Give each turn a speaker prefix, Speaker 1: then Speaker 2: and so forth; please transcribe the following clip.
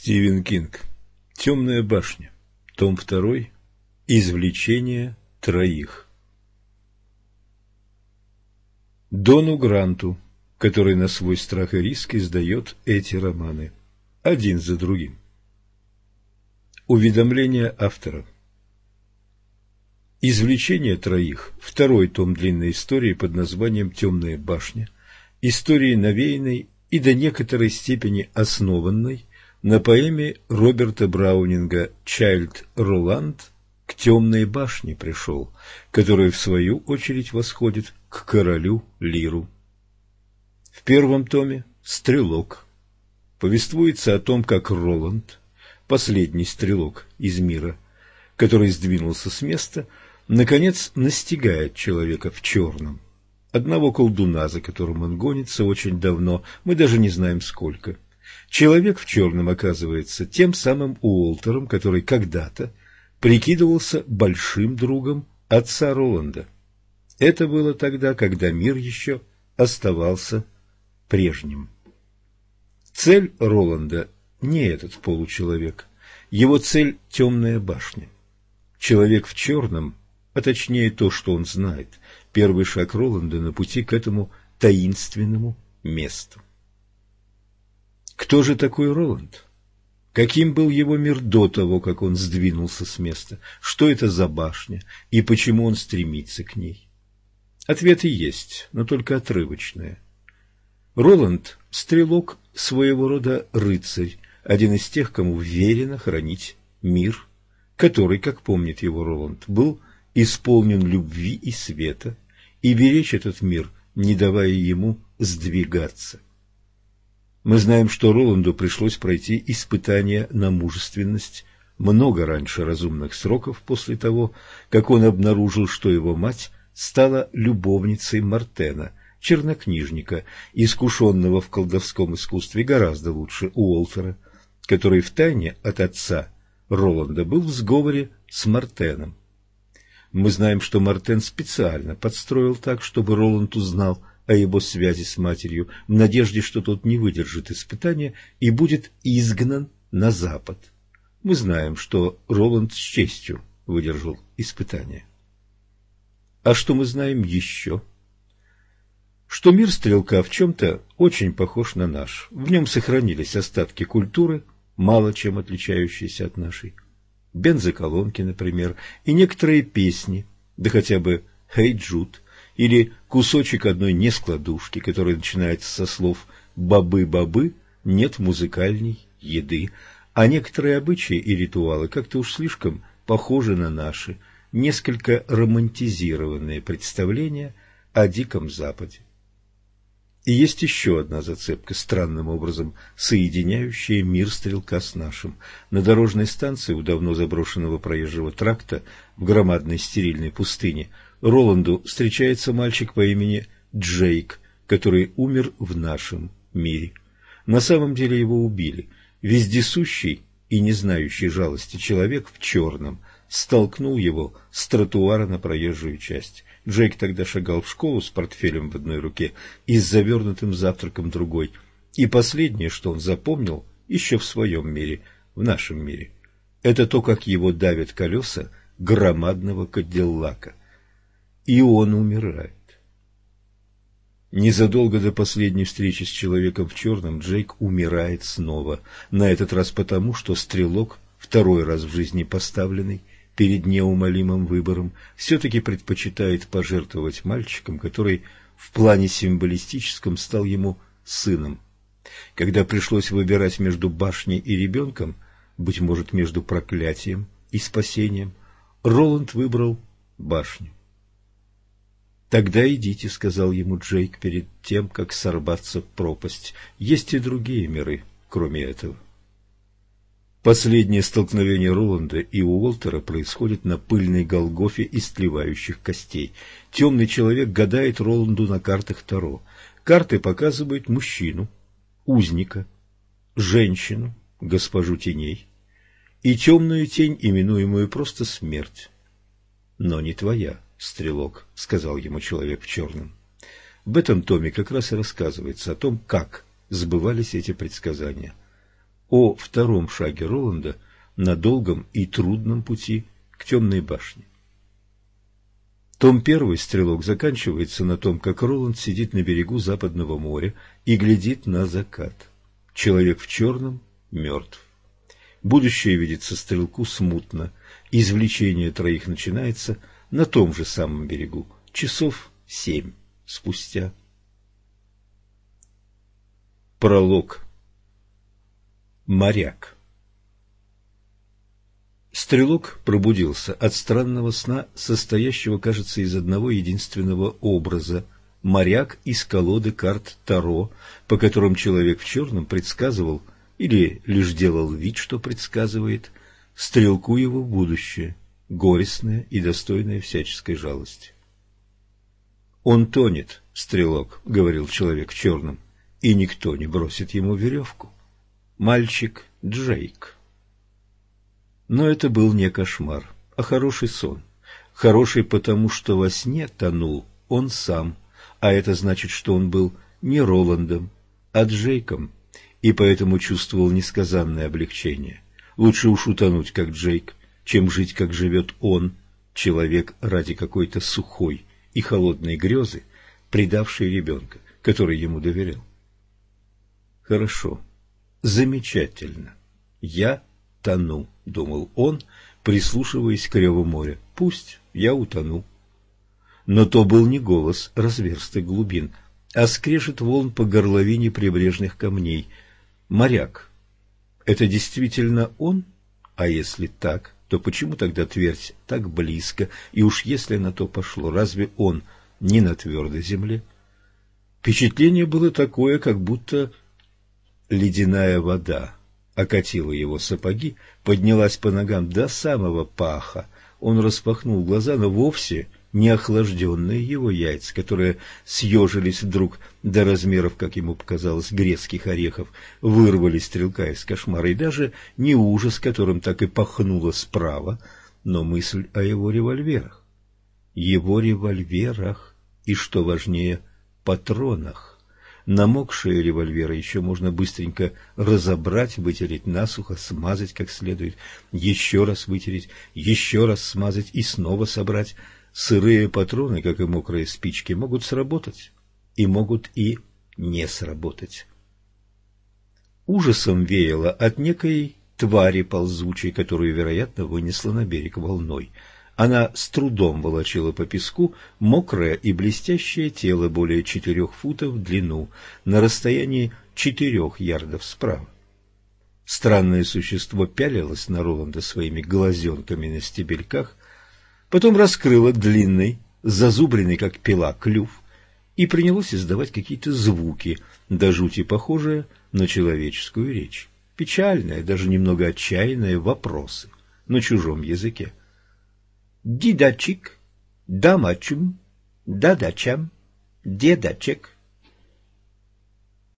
Speaker 1: Стивен Кинг. «Темная башня». Том 2. Извлечение троих. Дону Гранту, который на свой страх и риск издает эти романы, один за другим. Уведомление автора. «Извлечение троих» – второй том длинной истории под названием «Темная башня», истории навеянной и до некоторой степени основанной на поэме Роберта Браунинга «Чайльд Роланд к темной башне пришел», который в свою очередь восходит к королю Лиру. В первом томе «Стрелок» повествуется о том, как Роланд, последний стрелок из мира, который сдвинулся с места, наконец настигает человека в черном, одного колдуна, за которым он гонится очень давно, мы даже не знаем сколько. Человек в черном оказывается тем самым Уолтером, который когда-то прикидывался большим другом отца Роланда. Это было тогда, когда мир еще оставался прежним. Цель Роланда не этот получеловек, его цель – темная башня. Человек в черном, а точнее то, что он знает, первый шаг Роланда на пути к этому таинственному месту. Кто же такой Роланд? Каким был его мир до того, как он сдвинулся с места? Что это за башня и почему он стремится к ней? Ответы есть, но только отрывочные. Роланд – стрелок, своего рода рыцарь, один из тех, кому верено хранить мир, который, как помнит его Роланд, был исполнен любви и света, и беречь этот мир, не давая ему сдвигаться. Мы знаем, что Роланду пришлось пройти испытание на мужественность много раньше разумных сроков после того, как он обнаружил, что его мать стала любовницей Мартена, чернокнижника, искушенного в колдовском искусстве гораздо лучше Уолтера, который втайне от отца Роланда был в сговоре с Мартеном. Мы знаем, что Мартен специально подстроил так, чтобы Роланд узнал о его связи с матерью, в надежде, что тот не выдержит испытания и будет изгнан на запад. Мы знаем, что Роланд с честью выдержал испытание. А что мы знаем еще? Что мир стрелка в чем-то очень похож на наш. В нем сохранились остатки культуры, мало чем отличающиеся от нашей. Бензоколонки, например, и некоторые песни, да хотя бы «Хей, Джуд», или кусочек одной нескладушки, который начинается со слов «бабы-бабы, нет музыкальной еды», а некоторые обычаи и ритуалы как-то уж слишком похожи на наши, несколько романтизированные представления о Диком Западе. И есть еще одна зацепка, странным образом соединяющая мир стрелка с нашим. На дорожной станции у давно заброшенного проезжего тракта в громадной стерильной пустыне Роланду встречается мальчик по имени Джейк, который умер в нашем мире. На самом деле его убили. Вездесущий и не знающий жалости человек в черном столкнул его с тротуара на проезжую часть. Джейк тогда шагал в школу с портфелем в одной руке и с завернутым завтраком другой. И последнее, что он запомнил еще в своем мире, в нашем мире, это то, как его давят колеса громадного кадиллака. И он умирает. Незадолго до последней встречи с человеком в черном Джейк умирает снова, на этот раз потому, что стрелок, второй раз в жизни поставленный перед неумолимым выбором, все-таки предпочитает пожертвовать мальчиком, который в плане символистическом стал ему сыном. Когда пришлось выбирать между башней и ребенком, быть может, между проклятием и спасением, Роланд выбрал башню. «Тогда идите», — сказал ему Джейк перед тем, как сорваться в пропасть. «Есть и другие миры, кроме этого». Последнее столкновение Роланда и Уолтера происходит на пыльной Голгофе из тлевающих костей. Темный человек гадает Роланду на картах Таро. Карты показывают мужчину, узника, женщину, госпожу теней, и темную тень, именуемую просто смерть. «Но не твоя, стрелок», — сказал ему человек в черном. В этом томе как раз и рассказывается о том, как сбывались эти предсказания. о втором шаге Роланда на долгом и трудном пути к темной башне. Том 1 «Стрелок» заканчивается на том, как Роланд сидит на берегу Западного моря и глядит на закат. Человек в черном мертв. Будущее видится Стрелку смутно. Извлечение троих начинается на том же самом берегу, часов 7 спустя. Пролог. Моряк. Стрелок пробудился от странного сна, состоящего, кажется, из одного единственного образа. Моряк из колоды карт Таро, по которым человек в черном предсказывал, или лишь делал вид, что предсказывает, Стрелку его будущее, горестное и достойное всяческой жалости. «Он тонет, Стрелок», — говорил человек в черном, — «и никто не бросит ему веревку. Мальчик Джейк». Но это был не кошмар, а хороший сон. Хороший потому, что во сне тонул он сам, а это значит, что он был не Роландом, а Джейком, и поэтому чувствовал несказанное облегчение. Лучше уж утонуть, как Джейк, чем жить, как живет он, человек ради какой-то сухой и холодной грезы, предавший ребенка, который ему доверял. Хорошо, замечательно, я тону, — думал он, прислушиваясь к реву моря. Пусть я утону. Но то был не голос разверстых глубин, а скрежет волн по горловине прибрежных камней. Моряк. Это действительно он? А если так, то почему тогда твердь так близко? И уж если на то пошло, разве он не на твердой земле? Впечатление было такое, как будто ледяная вода окатила его сапоги, поднялась по ногам до самого паха. Он распахнул глаза, но вовсе не охлажденные его яйца, которые съежились вдруг до размеров, как ему показалось, грецких орехов, вырвали Стрелка из кошмара, и даже не ужас, которым так и пахнуло справа, но мысль о его револьверах. Его револьверах и, что важнее, патронах. Намокшие револьверы еще можно быстренько разобрать, вытереть насухо, смазать как следует, еще раз вытереть, еще раз смазать и снова собрать. Сырые патроны, как и мокрые спички, могут сработать и могут и не сработать. Ужасом веяло от некой твари ползучей, которую, вероятно, вынесла на берег волной. Она с трудом волочила по песку мокрое и блестящее тело более 4 футов в длину, на расстоянии 4 ярдов справа. Странное существо пялилось на Роланда своими глазенками на стебельках, потом раскрыло длинный, зазубренный, как пила, клюв и принялось издавать какие-то звуки, до жути похожие на человеческую речь. Печальные, даже немного отчаянные вопросы на чужом языке. «Дидачик, дамачум, дадачам, дедачек,